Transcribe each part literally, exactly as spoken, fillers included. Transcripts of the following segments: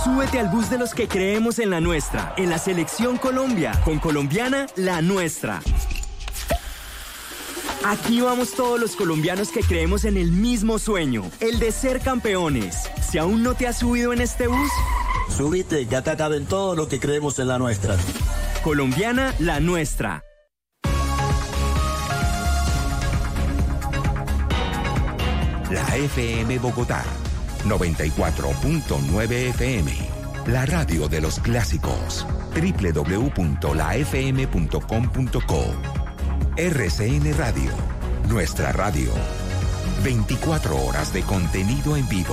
Súbete al bus de los que creemos en la nuestra, en la Selección Colombia, con Colombiana, la nuestra. Aquí vamos todos los colombianos que creemos en el mismo sueño, el de ser campeones. Si aún no te has subido en este bus, súbete, ya te caben todos los que creemos en la nuestra. Colombiana, la nuestra. La F M Bogotá, noventa y cuatro punto nueve F M. La radio de los clásicos. doble u doble u doble u punto la f m punto com punto co. R C N Radio, nuestra radio. veinticuatro horas de contenido en vivo.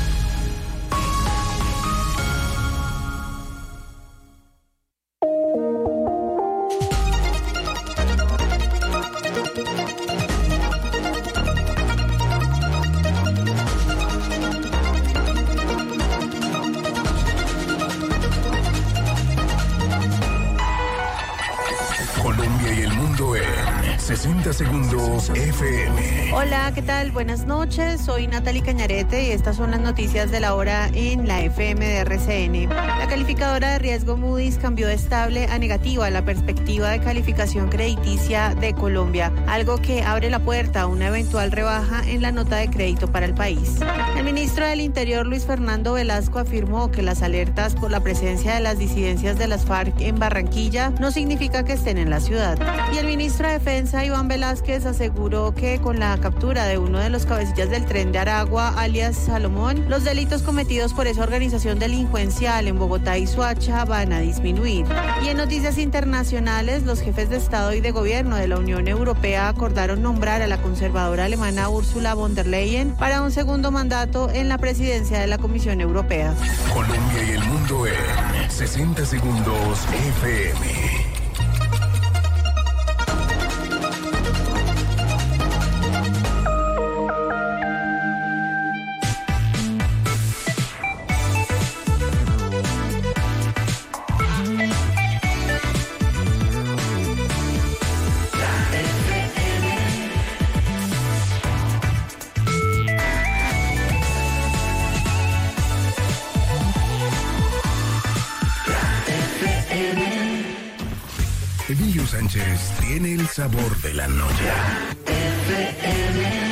sesenta segundos F M. Hola, ¿qué tal? Buenas noches, soy Natalie Cañarete y estas son las noticias de la hora en la F M de R C N. La calificadora de riesgo Moody's cambió de estable a negativa la perspectiva de calificación crediticia de Colombia, algo que abre la puerta a una eventual rebaja en la nota de crédito para el país. El ministro del Interior, Luis Fernando Velasco, afirmó que las alertas por la presencia de las disidencias de las FARC en Barranquilla no significa que estén en la ciudad. Y el ministro de Defensa, Iván Velázquez, aseguró que con la captura de uno de los cabecillas del tren de Aragua, alias Salomón, los delitos cometidos por esa organización delincuencial en Bogotá y Soacha van a disminuir. Y en noticias internacionales, los jefes de Estado y de Gobierno de la Unión Europea acordaron nombrar a la conservadora alemana Ursula von der Leyen para un segundo mandato en la presidencia de la Comisión Europea. Colombia y el mundo en sesenta segundos F M. Emilio Sánchez tiene el sabor de la noche. F M.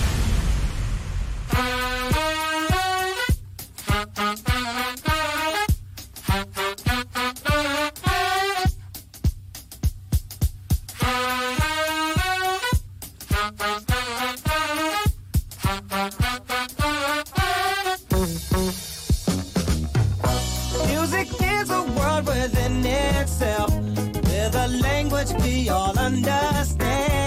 Music is a world within itself, with a language we all understand,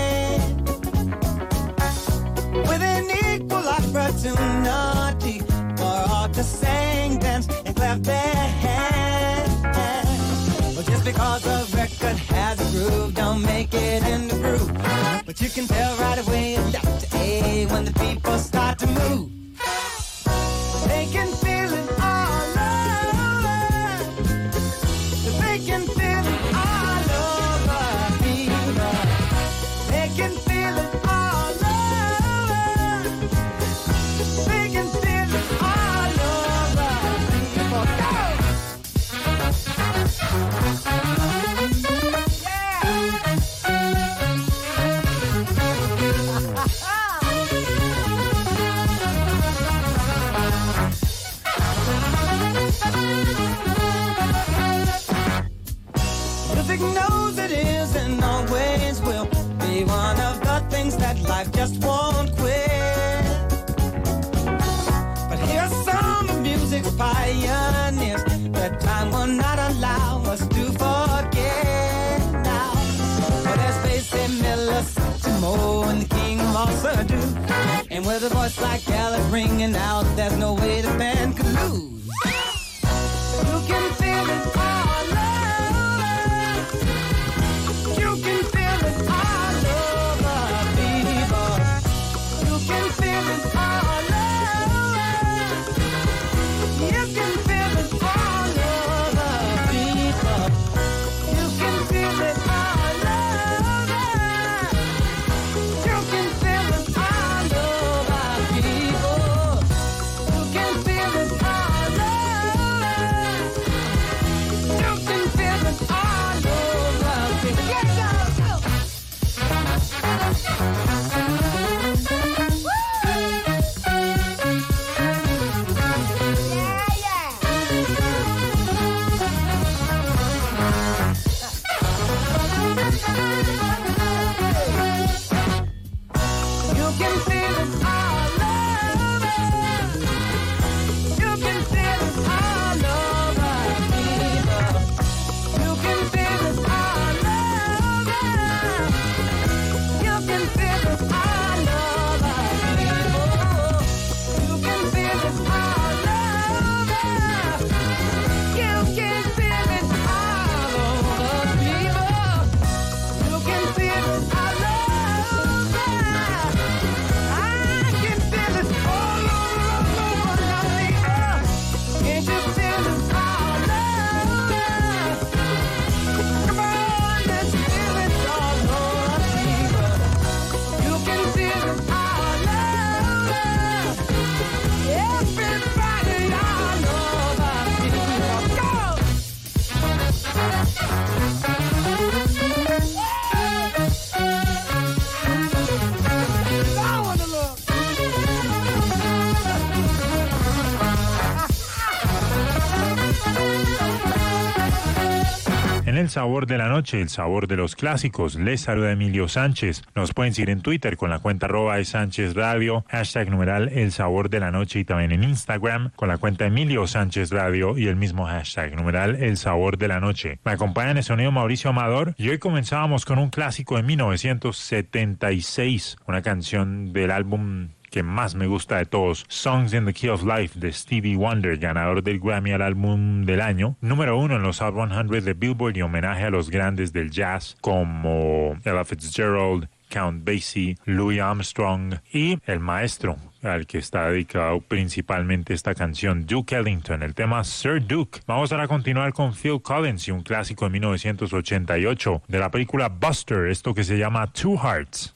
with an equal opportunity for all to sing, dance, and clap their hands. Well, just because a record has a groove, don't make it in the groove. But you can tell right away, left to A, when the people start to move. They can feel it all over. They can feel it all over people. They can feel it all over. They can feel it all over people. Go! Music knows it is and always will be one of the things that life just won't quit. But here's some of music's pioneers that time will not allow us to forget now. But there's Basie Miller, Satchmo, and the King of Malsa do. And with a voice like Alice ringing out, there's no way the band could lose. You can feel it all over. You can feel it all over, people. You can feel it all over. You can feel it all over, people. You can feel it all over. You can feel it all over, people. You can feel it. en El Sabor de la Noche, el sabor de los clásicos. Les saluda Emilio Sánchez. Nos pueden seguir en Twitter con la cuenta arroba de Sánchez Radio, hashtag numeral El Sabor de la Noche, y también en Instagram con la cuenta Emilio Sánchez Radio y el mismo hashtag numeral El Sabor de la Noche. Me acompaña en el sonido Mauricio Amador y hoy comenzábamos con un clásico de mil novecientos setenta y seis, una canción del álbum que más me gusta de todos, Songs in the Key of Life, de Stevie Wonder, ganador del Grammy al álbum del año, número uno en los Hot cien de Billboard y homenaje a los grandes del jazz como Ella Fitzgerald, Count Basie, Louis Armstrong y el maestro al que está dedicado principalmente esta canción, Duke Ellington, el tema Sir Duke. Vamos ahora a continuar con Phil Collins y un clásico de mil novecientos ochenta y ocho de la película Buster, esto que se llama Two Hearts.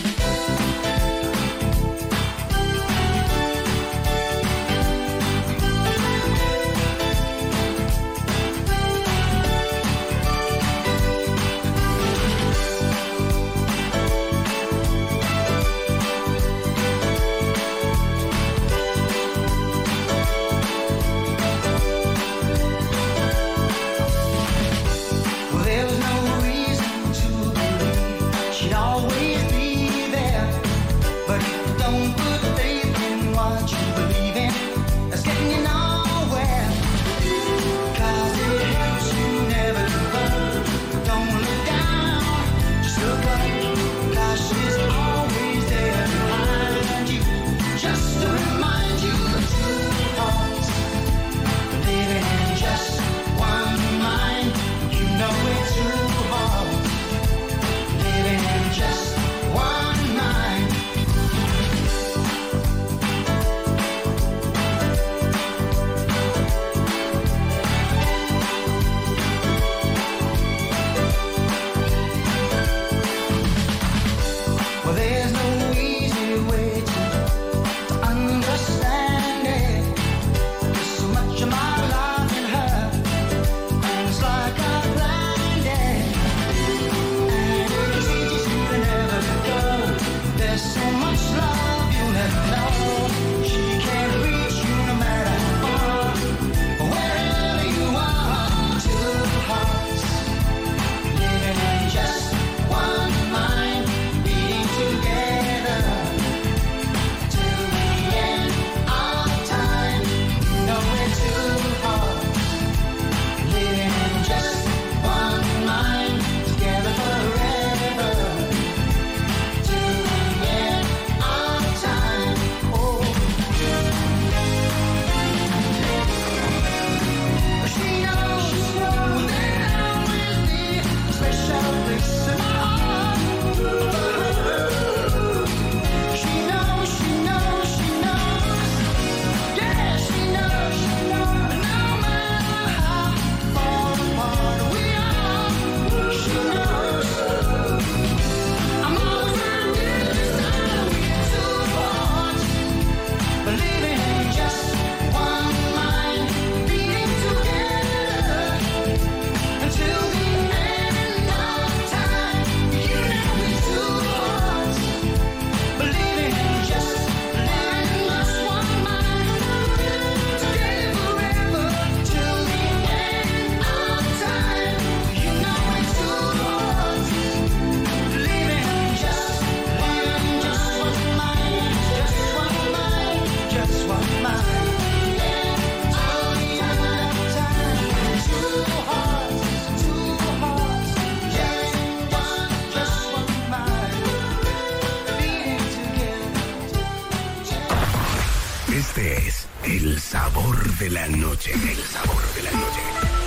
Este es El Sabor de la Noche. El Sabor de la Noche.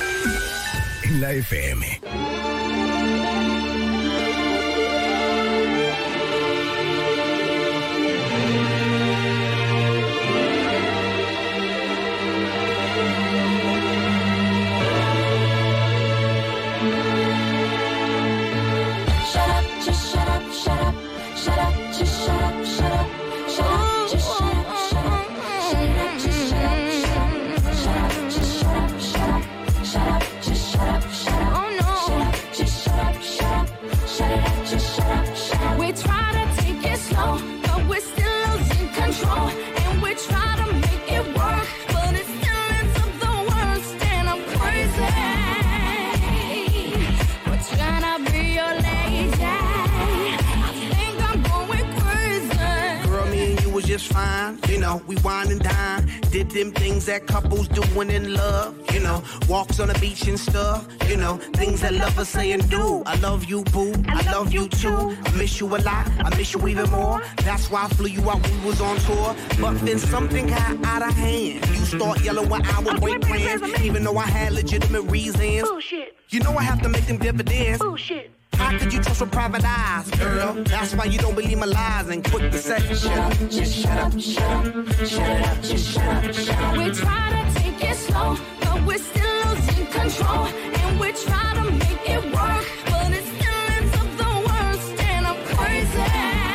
En la F M. Shut up, know, we wine and dine. Did them things that couples doing in love. You know, walks on the beach and stuff. You know, things that lovers say and do. I love you, boo. I, I love you too. I miss you a lot. I miss you even more. That's why I flew you out when we was on tour. But then something got out of hand. You start yelling when I would break plans, even though I had legitimate reasons. Bullshit. You know I have to make them dividends. Bullshit. How could you trust with private eyes, girl? That's why you don't believe my lies and quit the set. Shut up, just shut up, shut up, shut it up, just shut up, shut up. We try to take it slow, but we're still losing control. And we try to make it work, but it still ends up the worst. And I'm crazy.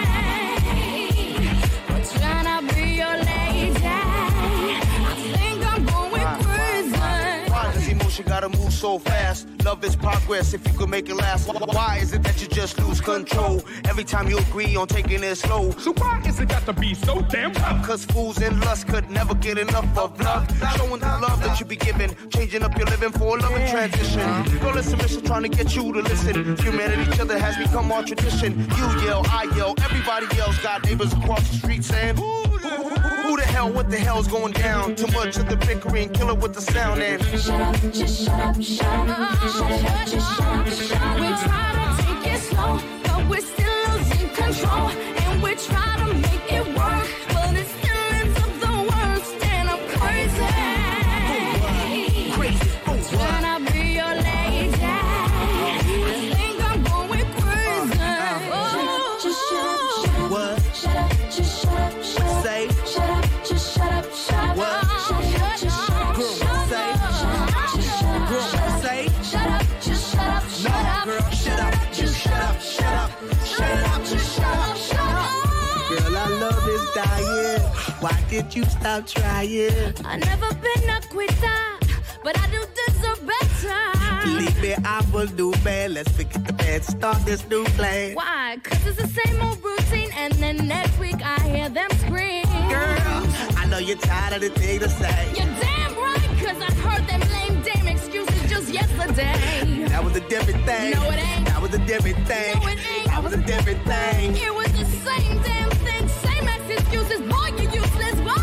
We're trying to be your lady. I think I'm going crazy. Why does emotion gotta move so fast? Love is progress if you could make it last. Why is it that you just lose control every time you agree on taking it slow? So why is it got to be so damn tough? Cause fools in lust could never get enough of love. Showing the love that you be giving, changing up your living for a loving transition. Girl, listen, mission trying to get you to listen. Humanity, each other has become our tradition. You yell, I yell, everybody else got neighbors across the street saying, who, who, who the hell, what the hell's going down? Too much of the bickering, kill it with the sound and shut up, just shut up, shut up. Shut up, just shut up, shut up. We try to take it slow, but we're still losing control. And we try to make it work, but it still ends up the worst. And I'm crazy. Crazy. Trying to be your lady. I think I'm going crazy. Oh. Just shut up, shut up. What? Shut up, just shut up, shut up. Say. Shut up, just shut up, shut up. What? Shut up, just shut up, shut up. Say. Girl, say. Shut up, just shut up, shut no, up. Girl, shut up, just shut up, shut up. Shut up, just shut up, shut up. Girl, I love this diet. Why did you stop trying? I never been a quitter, but I do deserve better. Believe me, I will do bad. Let's forget the bad, start this new plan. Why? Cause it's the same old routine, and then next week I hear them scream. Girl, I know you're tired of the thing to say. You're damn right, cause I heard them lame damn excuses just yesterday. That was a different thing. No, it ain't. That was a different thing. No, it ain't. That was a different thing. It was the same damn thing, same ass excuses. Boy, you useless. Boy.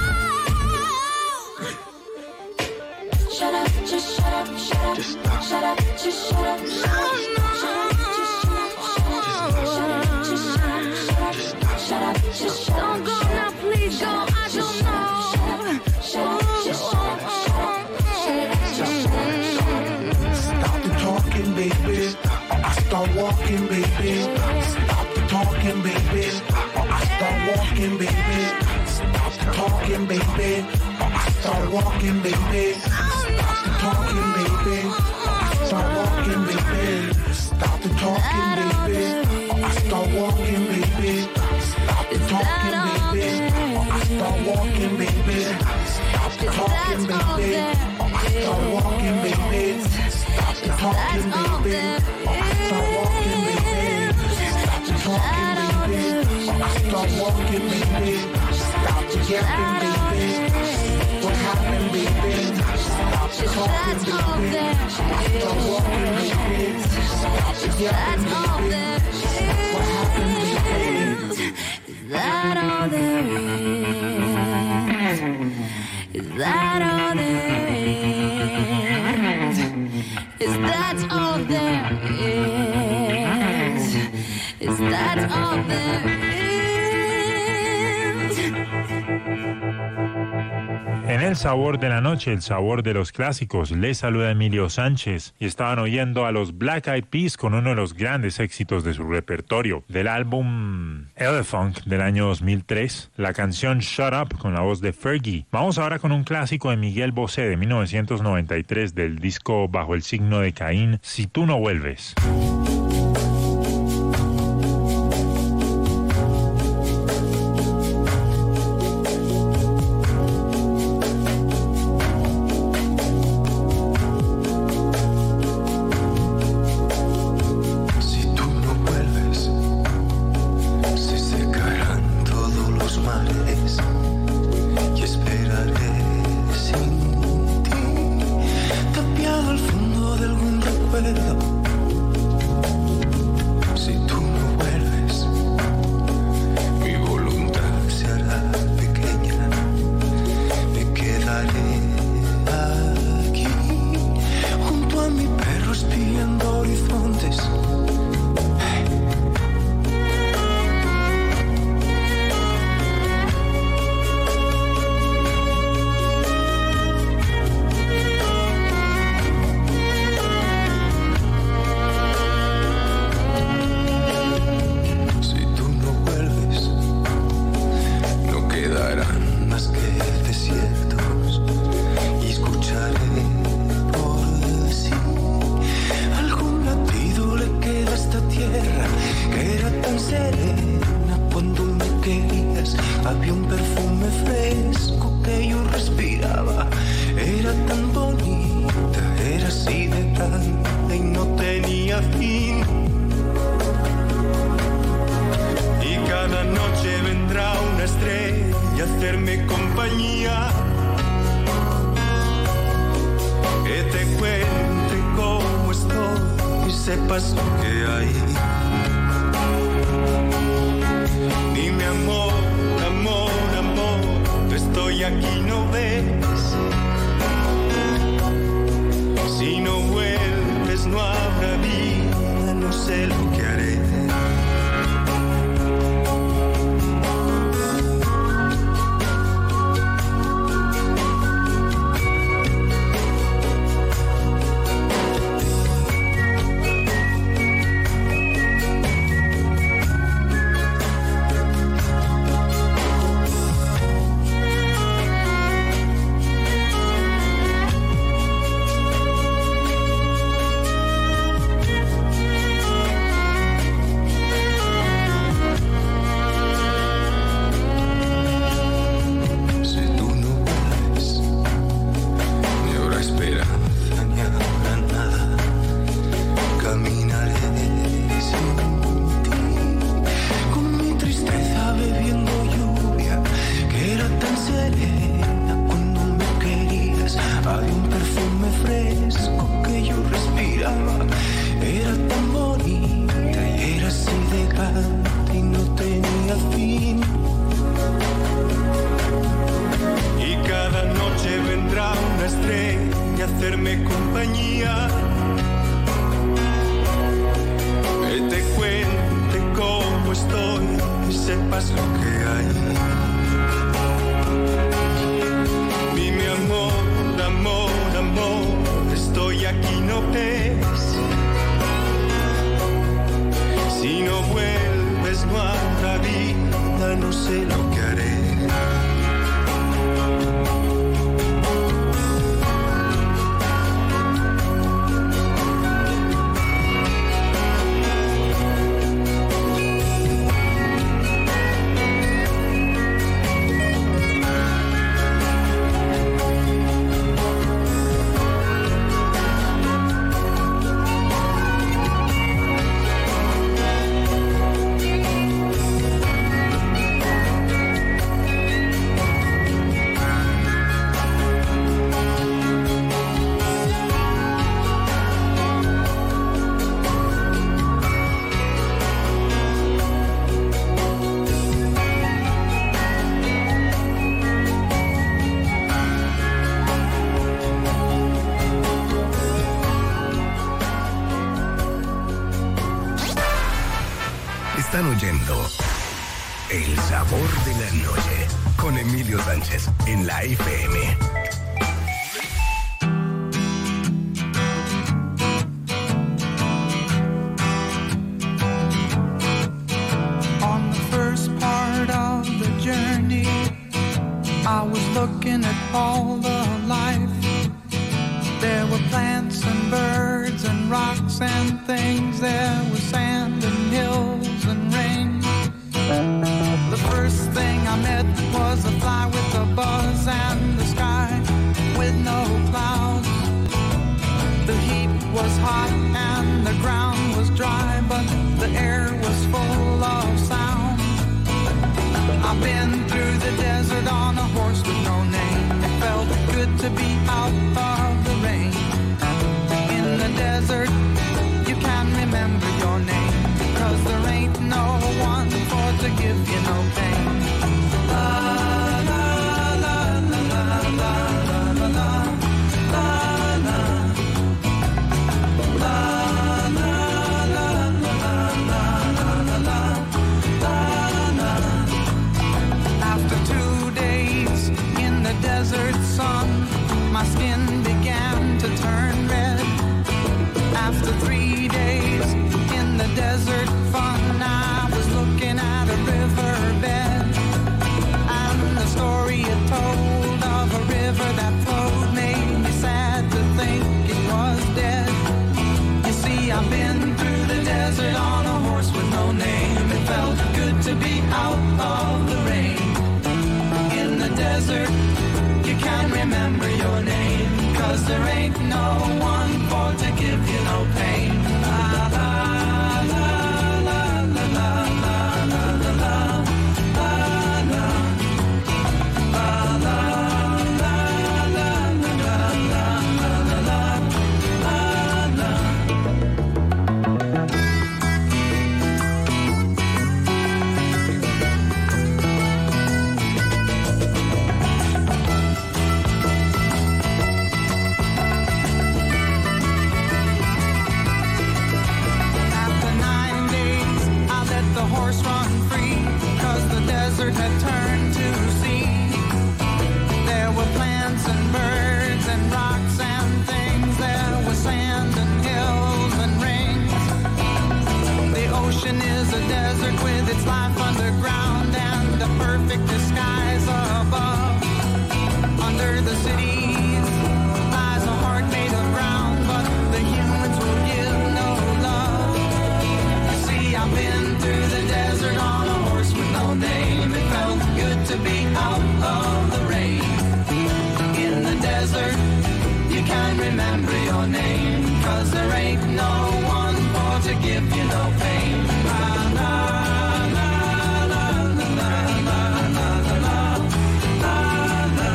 Shut up, just shut up, shut up. Just stop. Shut up, just shut up. Shut up, shut up, just shut up. Shut up, just shut up. Shut up, just shut up. Don't go now, please go. I don't know. Shut up, just shut up. Stop the talking, baby. Or I start walking, baby. Stop the talking, baby. Or I start walking, baby. Stop the talking, baby. Or I start walking, baby. Stop the talking, baby. Or I start walking, baby. Stop the talking, baby. Or I start walking, baby. Stop the talking, baby. Or I start walking, baby. Stop the talking, baby. Or I start walking, baby. Stop the talking, baby. Or I start walking, baby. Stop the talking, baby. Or I start walking, baby. Stop the yapping, baby. What happened, baby? Stop the talking, baby. Or I start walking, baby. Stop the yapping, baby. What happened, baby? Is that all there is? Is that all there is? Is that all there is? Is that all there is? En El Sabor de la Noche, el sabor de los clásicos, les saluda Emilio Sánchez y estaban oyendo a los Black Eyed Peas con uno de los grandes éxitos de su repertorio, del álbum Elephant del año dos mil tres, la canción Shut Up con la voz de Fergie. Vamos ahora con un clásico de Miguel Bosé de mil novecientos noventa y tres del disco Bajo el signo de Caín, Si tú no vuelves. Tapiado al fondo de algún recuerdo sepas lo que hay. Dime amor, amor, amor, estoy aquí, ¿no ves? Si no vuelves no habrá vida, no sé lo que haré. Están oyendo El Sabor de la Noche con Emilio Sánchez en la F M. On the first part of the journey, I was looking at all the life. There were plants and birds and rocks and things. There was sand and hills and rain. The first thing I met was a fly with a buzz and the sky with no clouds. The heat was hot and the ground was dry, but the air was full of sound. I've been through the desert on a horse with no name. It felt good to be out of the rain. In the desert, you can remember your name, 'cause there ain't no one for to give you no pain. La la la la la la la la la la la la la la la. After two days in the desert sun, my skin began to turn red. After three days in the desert fun, I was looking at a riverbed, and the story it told of a river that flowed made me sad to think it was dead. You see, I've been through the desert on a horse with no name. It felt good to be out of the rain. In the desert, you can't remember your name, 'cause there ain't no one for to give you no pain. La la la la la la la la la la la la la la la la la. There's a desert with its life underground and a perfect disguise above. Under the cities lies a heart made of ground, but the humans will give no love. You see, I've been through the desert on a horse with no name. It felt good to be out of the rain. In the desert, you can't remember your name, 'cause there ain't no one for to give you no pain. La, la, la, la, la, la, la, la, la, la, la, la.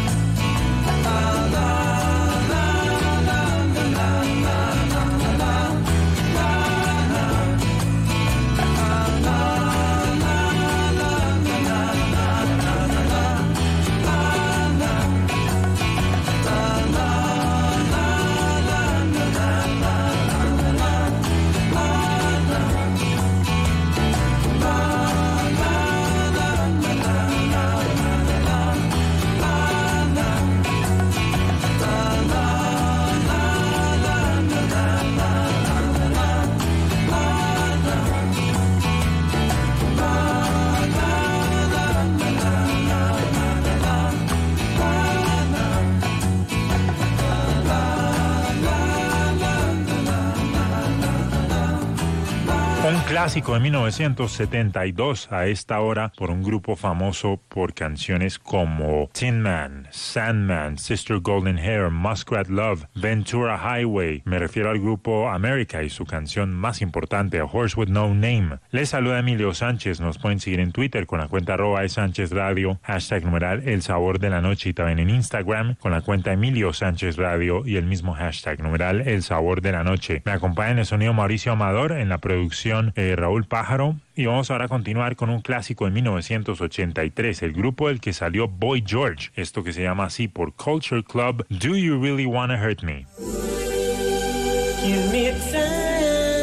Un clásico de mil novecientos setenta y dos a esta hora por un grupo famoso por canciones como Tin Man, Sandman, Sister Golden Hair, Muskrat Love, Ventura Highway. Me refiero al grupo America y su canción más importante, A Horse With No Name. Les saluda Emilio Sánchez. Nos pueden seguir en Twitter con la cuenta arroba de Sánchez Radio, hashtag numeral El Sabor de la Noche, y también en Instagram con la cuenta Emilio Sánchez Radio y el mismo hashtag numeral El Sabor de la Noche. Me acompaña en el sonido Mauricio Amador, en la producción Eh, Raúl Pájaro, y vamos ahora a continuar con un clásico de mil novecientos ochenta y tres, el grupo del que salió Boy George, esto que se llama así por Culture Club, Do You Really Wanna Hurt Me? Give me time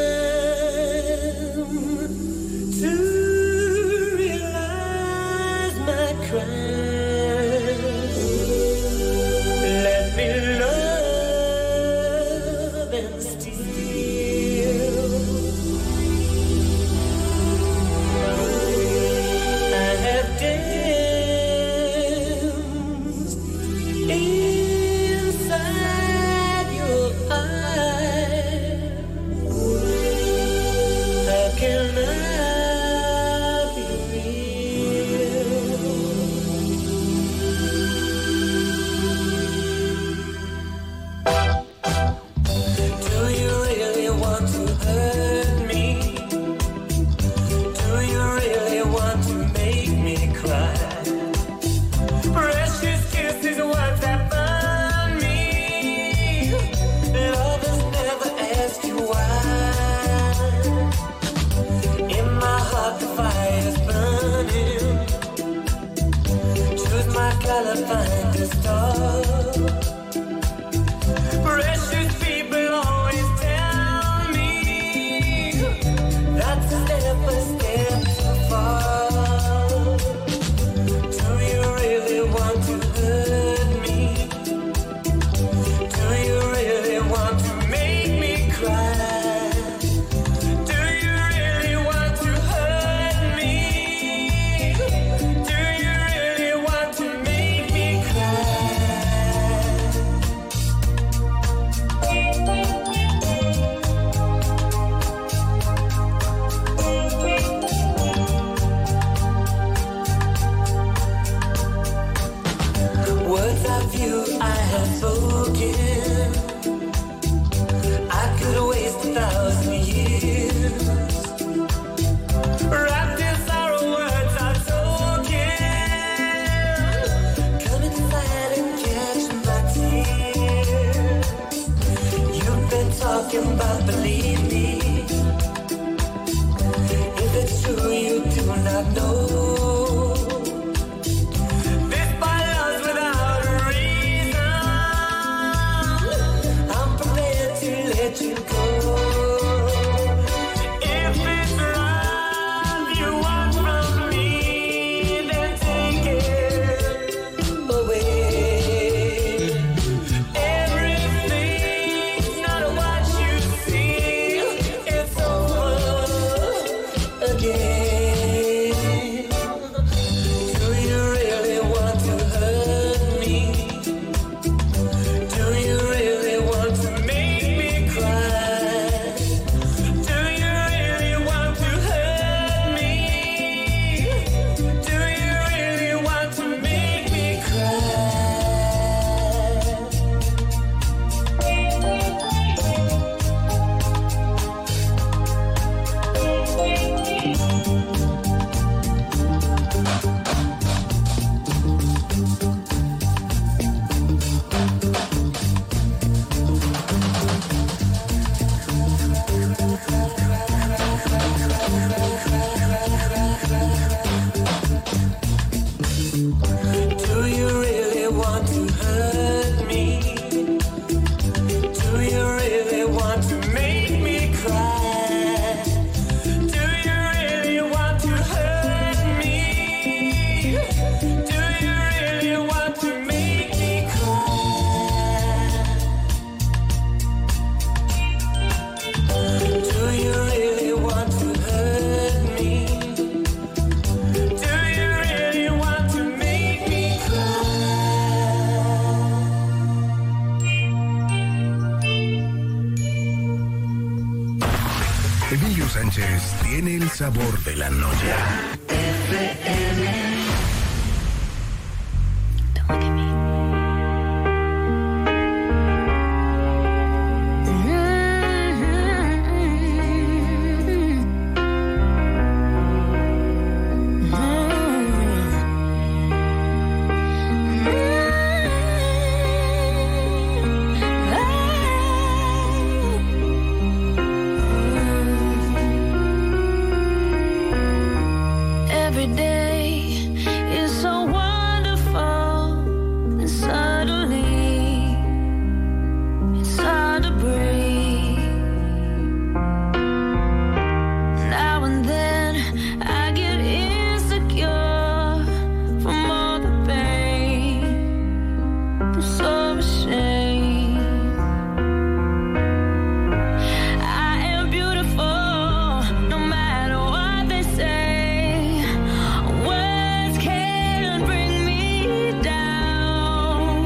to realize my crime. Let me love and steal. Emilio Sánchez tiene el sabor de la noche. Every day is so wonderful, and suddenly it's hard to breathe. Now and then I get insecure from all the pain. I'm so ashamed. I am beautiful, no matter what they say. Words can't bring me down.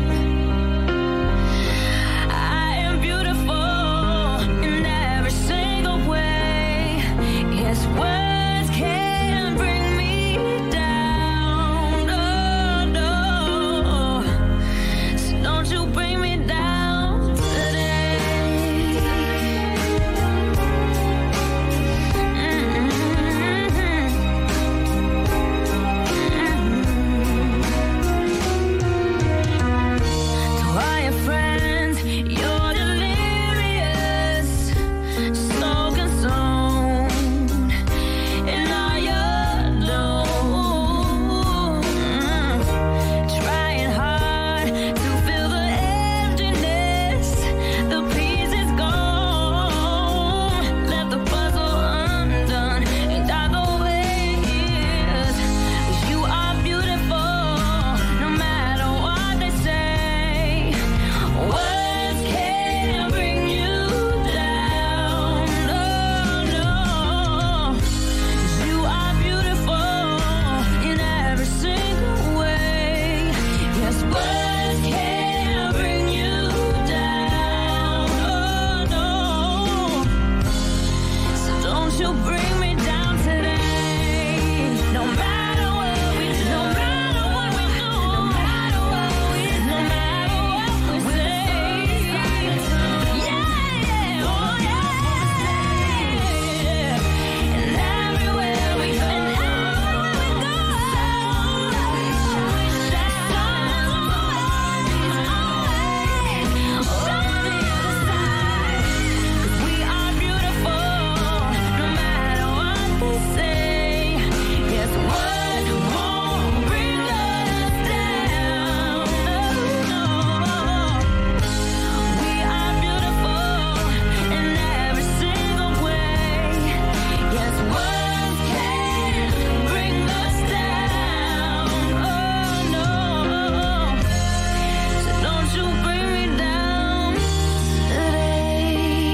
I am beautiful in every single way. Yes, words can't bring me down. No, no. So don't you bring me down today. To all your friends, you're delirious, so consumed in all your doom. Trying hard to fill the emptiness, the piece is gone. Left the puzzle undone, and I the way it is. 'Cause you are beautiful, no matter what they say. Words can't bring you down. No, no. 'Cause you are beautiful in every single way. Yes, words can't bring you down. Oh, no. So don't you bring me down today. No matter what we do, no matter what we do, no matter what we do, no matter what we say. Yeah, yeah, oh yeah. And everywhere we go, and everywhere we go, that sun is always, always on the other side. 'Cause we are beautiful, no matter what they say. Yes, what won't bring us down. No, no. We are beautiful in every single way. Yes, words can't bring us down. Oh, no. So don't you bring me down today.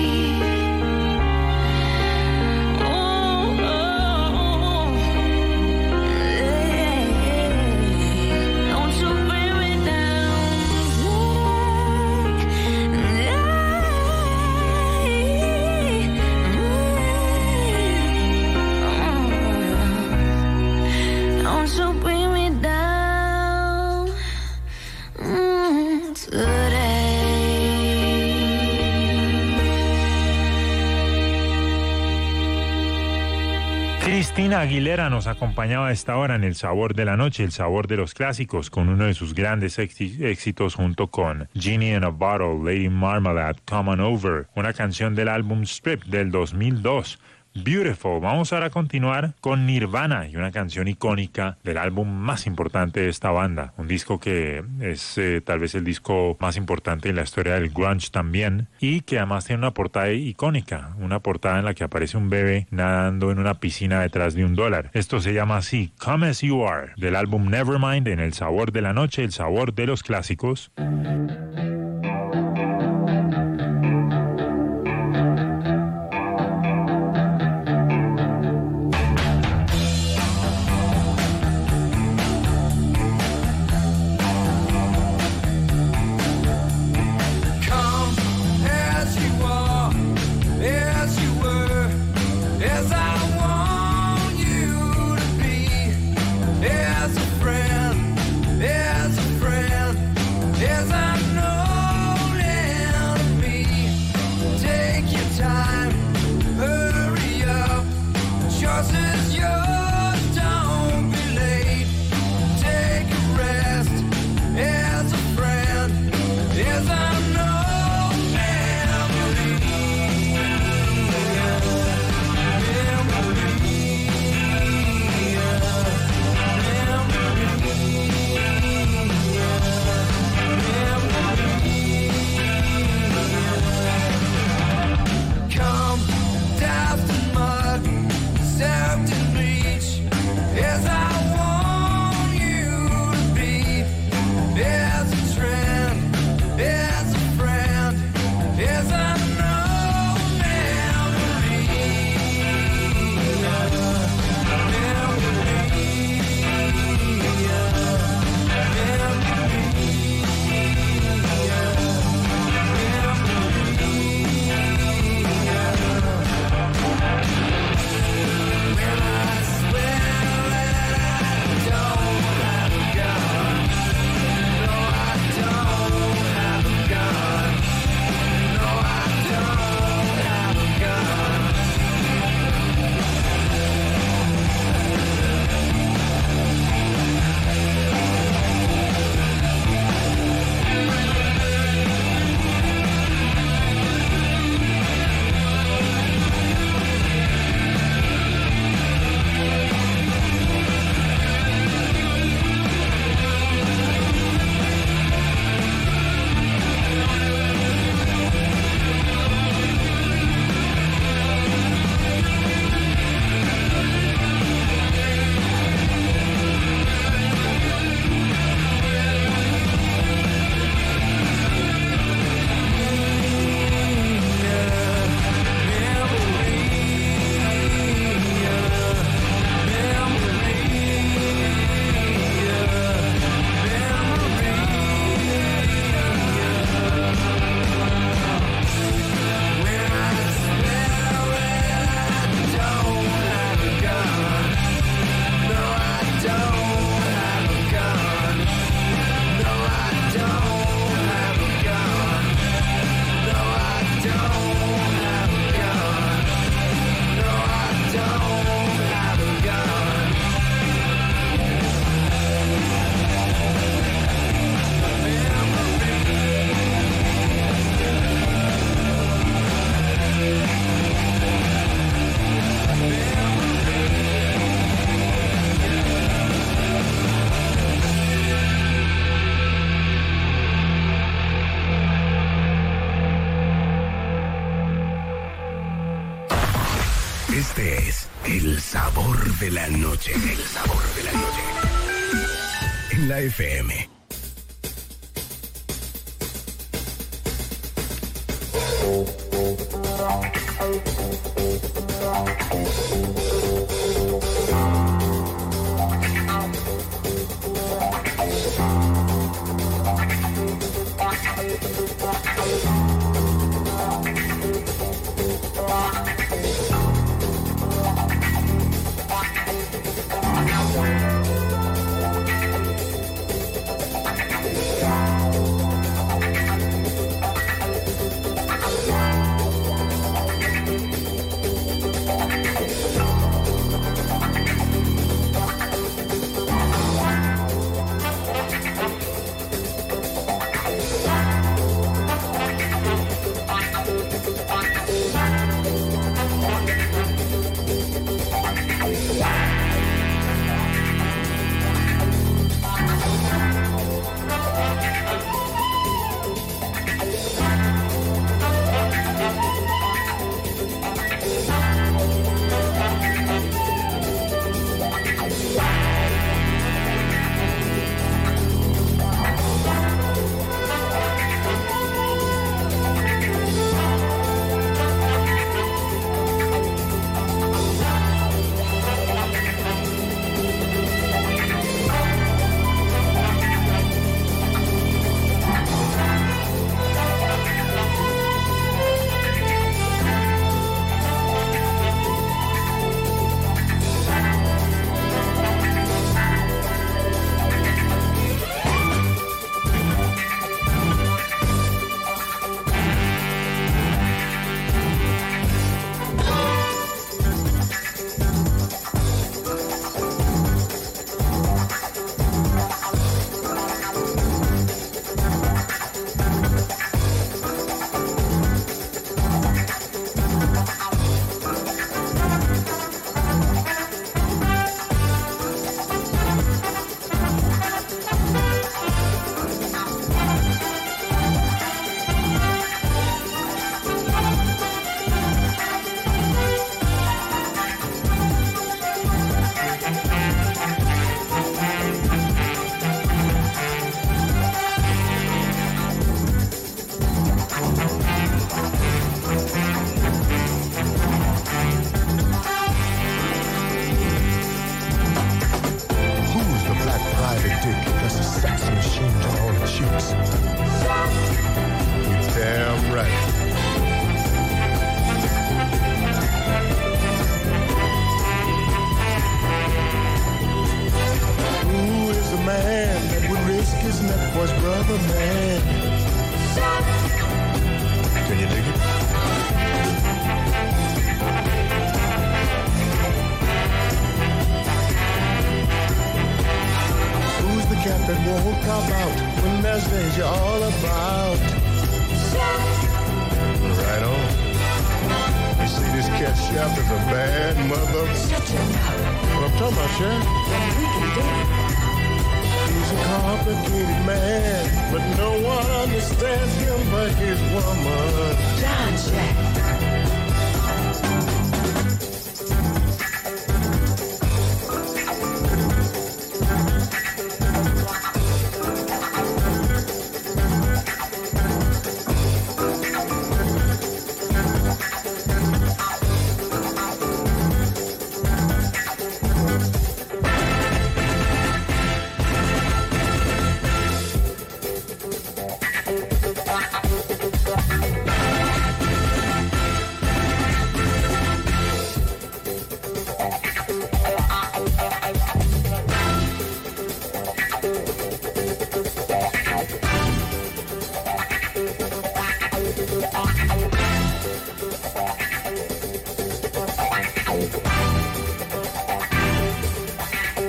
Oh, oh, oh. Don't you bring me down today. Don't you bring me down mm, today. Cristina Aguilera nos acompañaba a esta hora en El Sabor de la Noche, el sabor de los clásicos, con uno de sus grandes éxi- éxitos junto con Genie in a Bottle, Lady Marmalade, Come On Over, una canción del álbum Strip del dos mil dos. Beautiful. Vamos ahora a continuar con Nirvana y una canción icónica del álbum más importante de esta banda. Un disco que es eh, tal vez el disco más importante en la historia del grunge también, y que además tiene una portada icónica, una portada en la que aparece un bebé nadando en una piscina detrás de un dólar. Esto se llama así, Come As You Are, del álbum Nevermind, en El Sabor de la Noche, el sabor de los clásicos. Come as you are, as you were. Este es el sabor de la noche. El sabor de la noche. En la F M.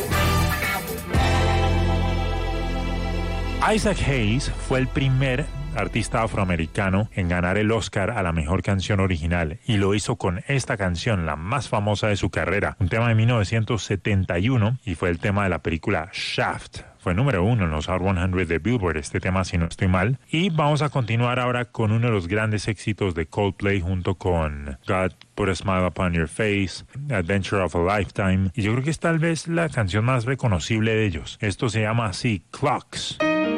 Isaac Hayes fue el primer artista afroamericano en ganar el Oscar a la mejor canción original, y lo hizo con esta canción, la más famosa de su carrera, un tema de mil novecientos setenta y uno, y fue el tema de la película Shaft. Fue número uno en los Hot cien de Billboard, este tema si no estoy mal. Y vamos a continuar ahora con uno de los grandes éxitos de Coldplay junto con God Put a Smile Upon Your Face, Adventure of a Lifetime. Y yo creo que es tal vez la canción más reconocible de ellos. Esto se llama así, Clocks.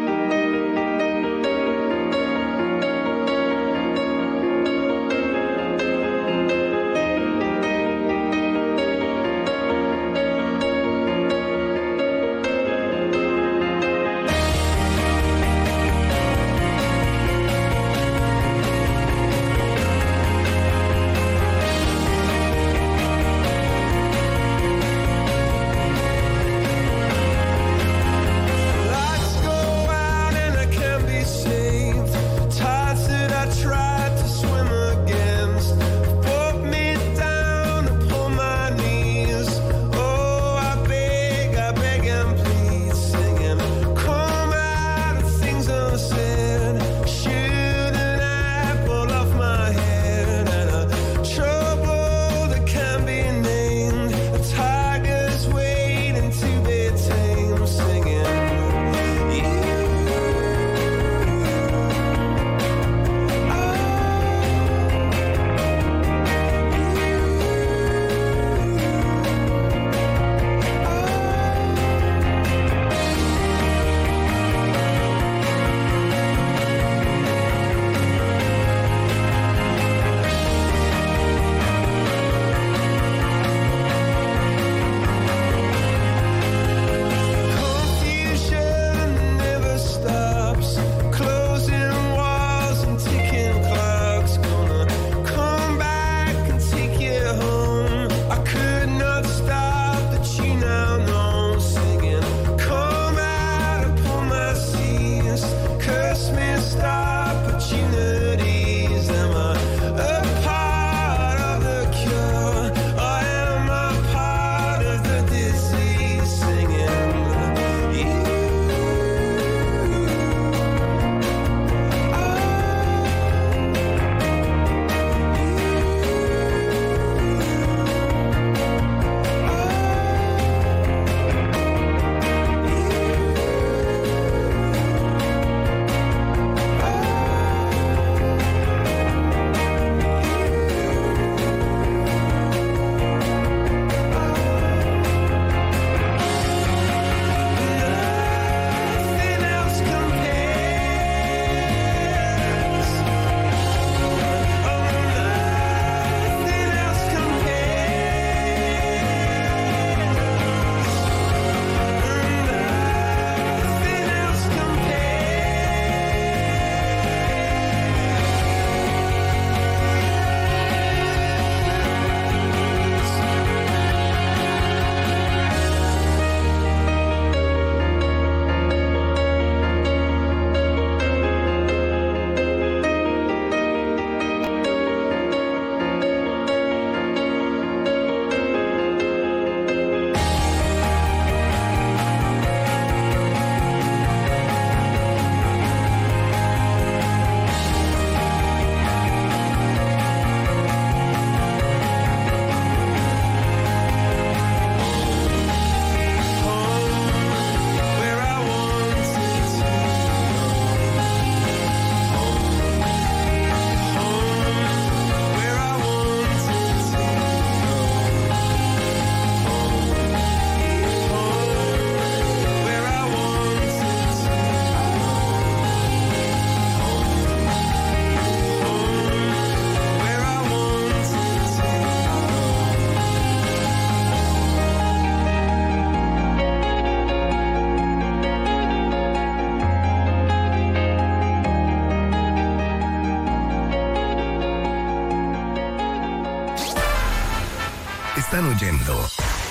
Están oyendo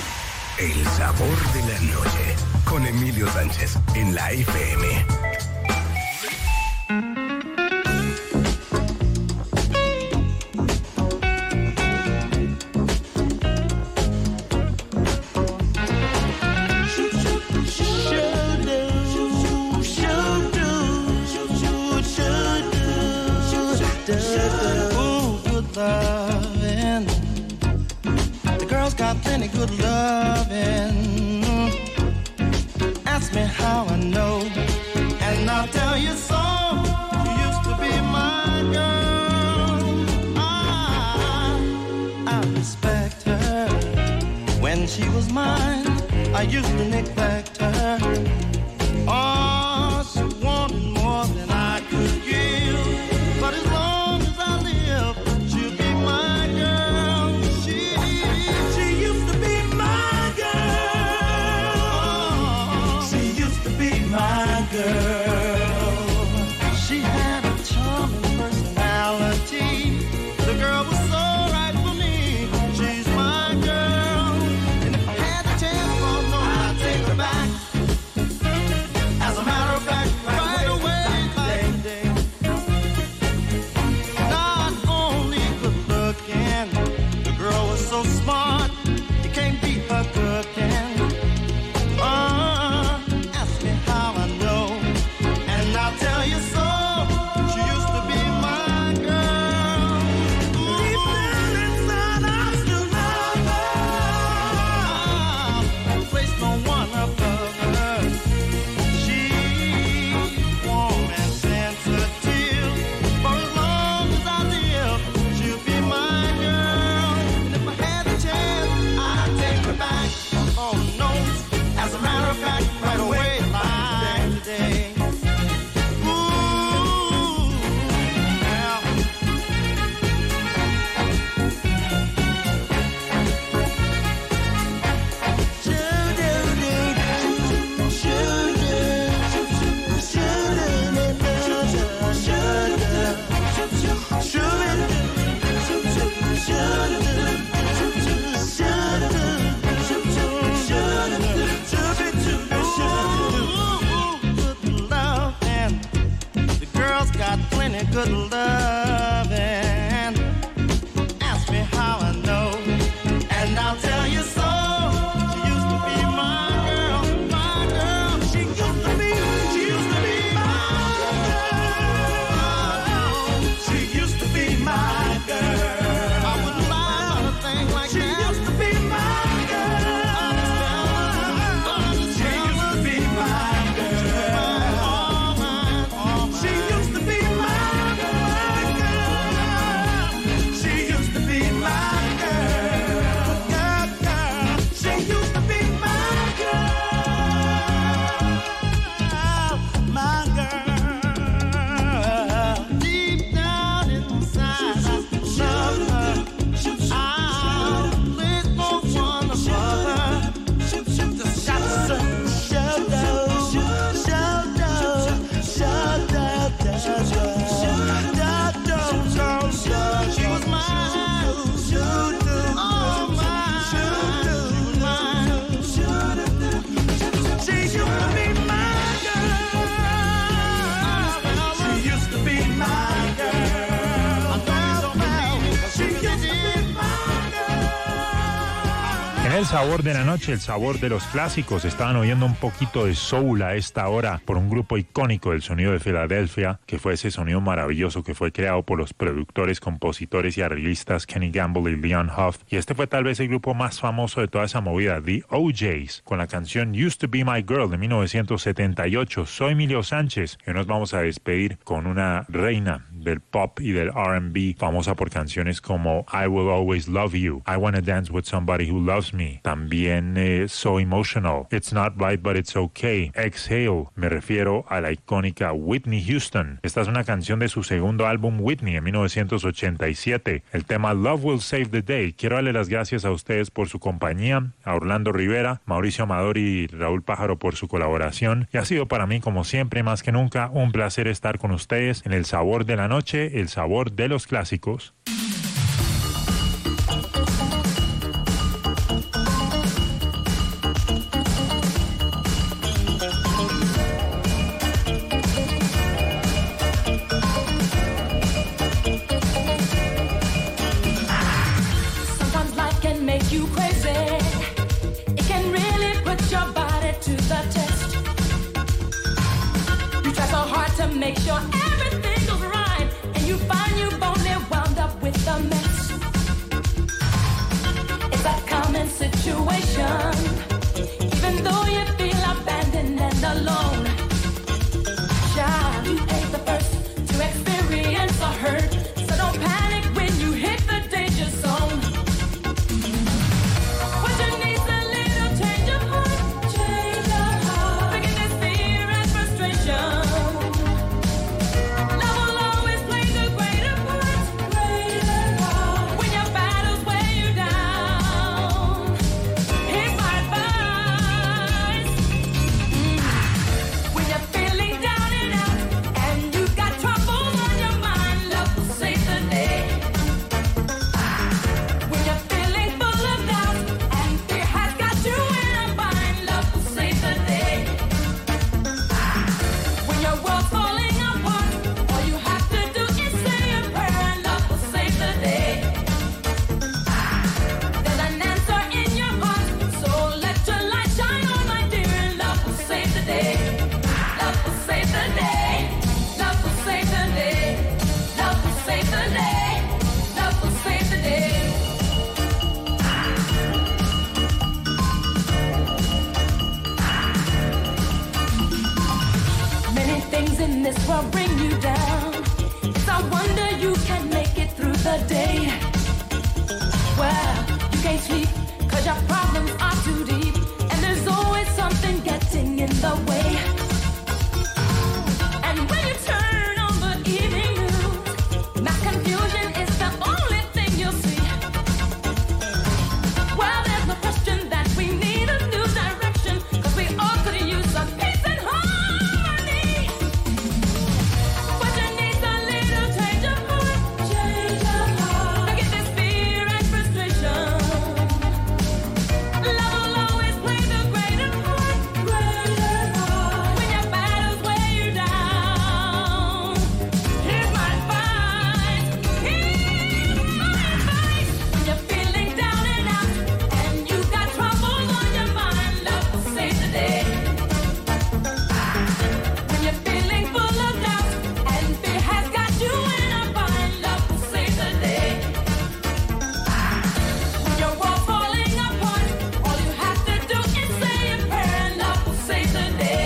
El Sabor de la Noche con Emilio Sánchez en la F M. Should do, should do, should do. Ooh, good loving. The girls got plenty good loving. Ask me how I know, and I'll tell you so. She used to be my girl. I, I respect her. When she was mine, I used to neglect her. Oh, she wanted more than I could give. But as long as I live, she'll be my girl. She, she used to be my girl. She used to be my girl. She had a charming personality. The girl was so right for me. She's my girl. And if I had the chance, oh no, I'd take her back. As a matter of fact, right away, like day. Not only good looking, the girl was so smart, you can't beat her cooking. Uh, ask me how I know, and I'll tell you so. She used to be my girl. Deep down inside, I still love her. Place no one above her. She's warm and sensitive. For as long as I live, she'll be my girl. And if I had the chance, I'd take her back. Oh no, as a matter of fact, right away, like today. Ooh, yeah. The girls got plenty good loving. Ask me how I know, and I'll tell you so. She used to be my girl, my girl. She used to be, she used to be my girl. She used to be my girl. I wouldn't lie about a thing like that. She used to be my girl. She used to be my girl. All mine, all mine. She used to be my girl. She used to be my girl. Girl, girl. She used to be my girl. My girl. Deep down inside, I love her. I'll please no one above her. Just got to show, she was mine, oh mine, mine. She used to be my girl. She used to be my girl. She used to be my girl. En el sabor de la noche, el sabor de los clásicos, estaban oyendo un poquito de soul a esta hora por un grupo icónico del sonido de Filadelfia, que fue ese sonido maravilloso que fue creado por los productores, compositores y arreglistas Kenny Gamble y Leon Huff. Y este fue tal vez el grupo más famoso de toda esa movida, The O Js, con la canción Used to Be My Girl de mil novecientos setenta y ocho. Soy Emilio Sánchez y hoy nos vamos a despedir con una reina del pop y del R and B, famosa por canciones como I Will Always Love You, I Wanna Dance With Somebody Who Loves Me, también eh, So Emotional, It's Not Right But It's Okay, Exhale. Me refiero a la icónica Whitney Houston. Esta es una canción de su segundo álbum Whitney en mil novecientos ochenta y siete, el tema Love Will Save the Day. Quiero darle las gracias a ustedes por su compañía, a Orlando Rivera, Mauricio Amador y Raúl Pájaro por su colaboración, y ha sido para mí, como siempre, más que nunca, un placer estar con ustedes en el sabor de la noche, el sabor de los clásicos. Make sure everything goes right, and you find you. will bring you down. It's a wonder you can make it through the day. Well, you can't sleep cause your problems are too deep, and there's always something getting in the way. And when you turn on the evening news, mass confusion is the only thing you'll see. Well, there's no question that we need a new direction, cause we all could use some peace and harmony. But you need a little change of heart, change of heart. Forget this fear and frustration. Love will always play the greater part, greater part. When your battles weigh you down, here's my advice, here's my advice. When you're feeling down and out, and you got troubles on your mind, love will save the day. When you're feeling full of doubt, and fear has got you in a bind, love will save the day. When your world's falling apart, all you have to do is say a prayer, and love will save the day.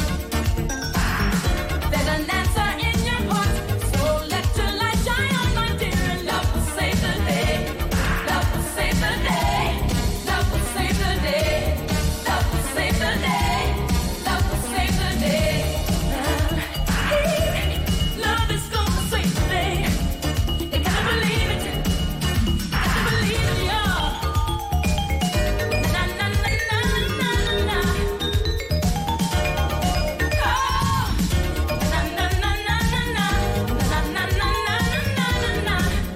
There's an answer in your heart, so let your light shine on, my dear, and love will save the day. Love will save the day. Love will save the day. Love will save the day. Love will save the day. Love is gonna save the day. You gotta believe it. Gotta believe it, y'all. Na na na na na na. Oh, na na na na na na. Na na na na na na na.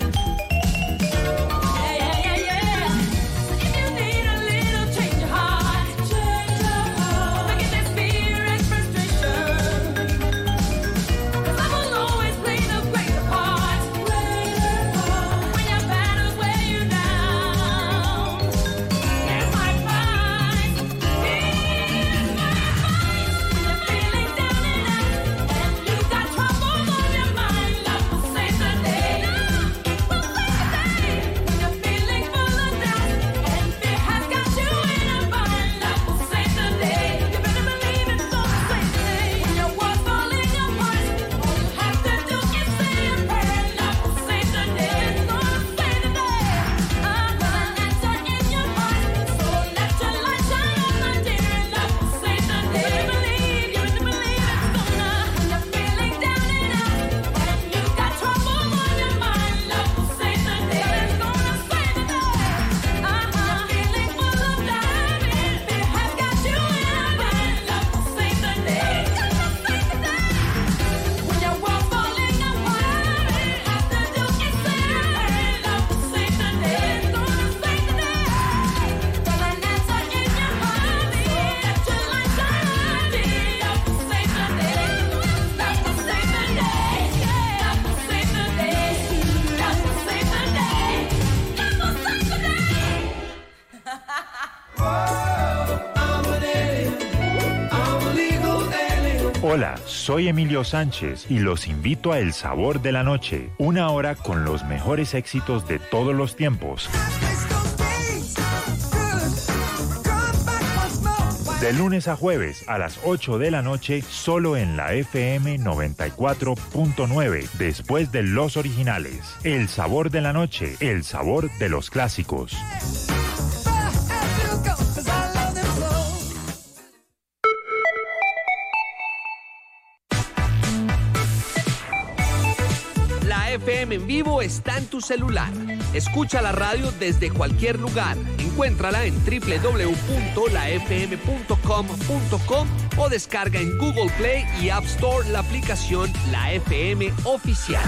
Yeah yeah yeah yeah. So if you need a little change of heart, change of heart. Forget this fear and frustration. Cause I will always play the greater part, greater part. When your battles weigh you down, here's my advice, here's my advice. When you're feeling down and out, and you got troubles on your mind, love will save the day. Love will save the day. When you're feeling full of doubt, and fear has got you in a bind, love will save the day. You better believe it's gonna save the day. When your world's falling apart, all you have to do is say a prayer, and love will save the day. It's gonna save the day. Ah, there's an answer in your heart, so let your light shine on, my dear, and love will save the day. You believe, you better believe it's gonna. When you're feeling down and out, and you got trouble on your mind, love will save the day. It's gonna save the day. Ah, when you're feeling full of doubt, and fear has got you in a bind, love will save the day. It's gonna save the day. When your world's falling apart, all you have to do is say a prayer, love will save the day. It's gonna save the day. There's an answer in your heart, so let your light shine on, dear. Love will save the day. Love will save the day. Love will save the day. Love will save the day. Love will save the day. I'm an alien. I'm a legal alien. Hola, soy Emilio Sánchez y los invito a El Sabor de la Noche, una hora con los mejores éxitos de todos los tiempos. De lunes a jueves a las ocho de la noche, solo en la F M noventa y cuatro punto nueve, después de los originales. El Sabor de la Noche, el sabor de los clásicos. La F M en vivo está en tu celular. Escucha la radio desde cualquier lugar. Encuéntrala en doble u doble u doble u punto la f m punto com punto com o descarga en Google Play y App Store la aplicación La F M Oficial.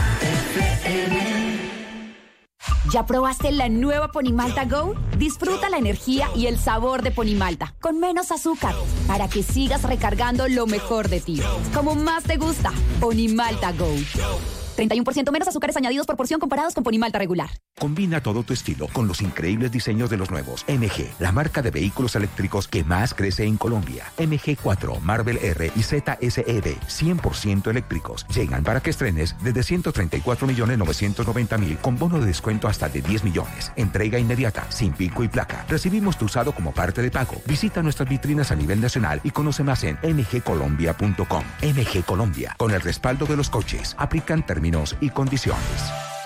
¿Ya probaste la nueva Ponimalta Go? Disfruta la energía y el sabor de Ponimalta, con menos azúcar, para que sigas recargando lo mejor de ti. Como más te gusta, Ponimalta Go. treinta y uno por ciento menos azúcares añadidos por porción comparados con Ponimalta regular. Combina todo tu estilo con los increíbles diseños de los nuevos M G, la marca de vehículos eléctricos que más crece en Colombia. M G cuatro, Marvel R y Z S E B, cien por ciento eléctricos. Llegan para que estrenes desde ciento treinta y cuatro millones novecientos noventa mil con bono de descuento hasta de diez millones. Entrega inmediata, sin pico y placa. Recibimos tu usado como parte de pago. Visita nuestras vitrinas a nivel nacional y conoce más en m g colombia punto com. M G Colombia, con el respaldo de los coches. Aplican términos y condiciones.